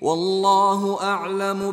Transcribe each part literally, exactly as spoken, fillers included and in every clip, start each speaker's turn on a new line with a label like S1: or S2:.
S1: والله أعلم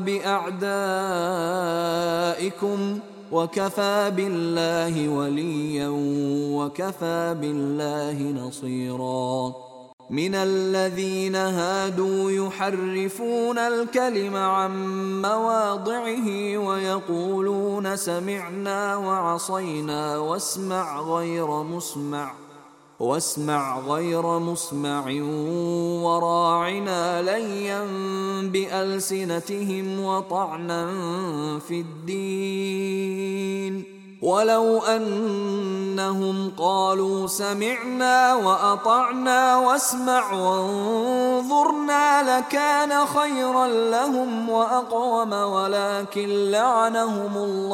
S1: بأعدائكم وكفى بالله وليا وكفى بالله نصيرا. من الذين هادوا يحرفون الكلم عن مواضعه ويقولون سمعنا وعصينا واسمع غير مسمع واسمع غير مسمع وراعنا ليا بألسنتهم وطعنا في الدين ولو أنهم قالوا سمعنا وأطعنا واسمع وانظرنا لكان خيرا لهم وأقوم ولكن لعنهم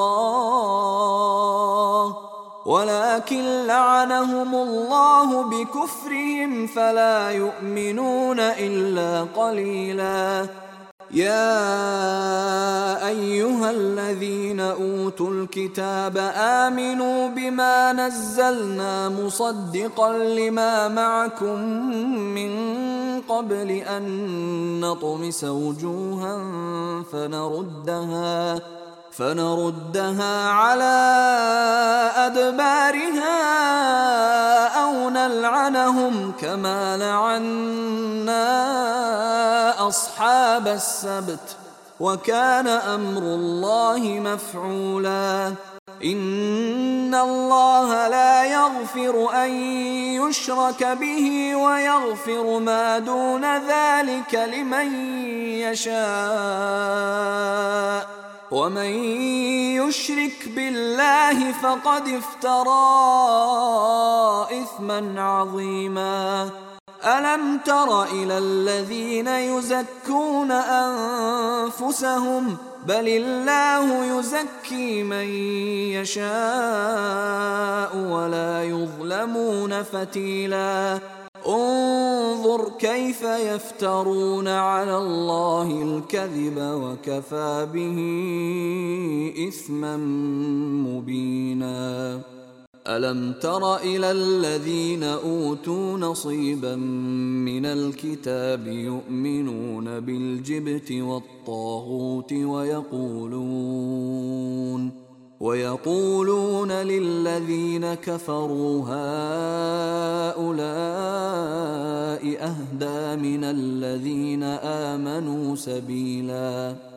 S1: الله ولكن لعنهم الله بكفرهم فلا يؤمنون إلا قليلا. يا أيها الذين أوتوا الكتاب آمنوا بما نزلنا مصدقا لما معكم من قبل أن نطمس وجوها فنردها فنردها على أدبارها أو نلعنهم كما لعنا أصحاب السبت وكان أمر الله مفعولا. إن الله لا يغفر أن يشرك به ويغفر ما دون ذلك لمن يشاء ومن يشرك بالله فقد افترى إثما عظيما. ألم تر إلى الذين يزكون أنفسهم بل الله يزكي من يشاء ولا يظلمون فتيلا. انظر كيف يفترون على الله الكذب وكفى به إثما مبينا. ألم تر إلى الذين أوتوا نصيبا من الكتاب يؤمنون بالجبت والطاغوت ويقولون ويقولون للذين كفروا هؤلاء أهدى من الذين آمنوا سبيلا.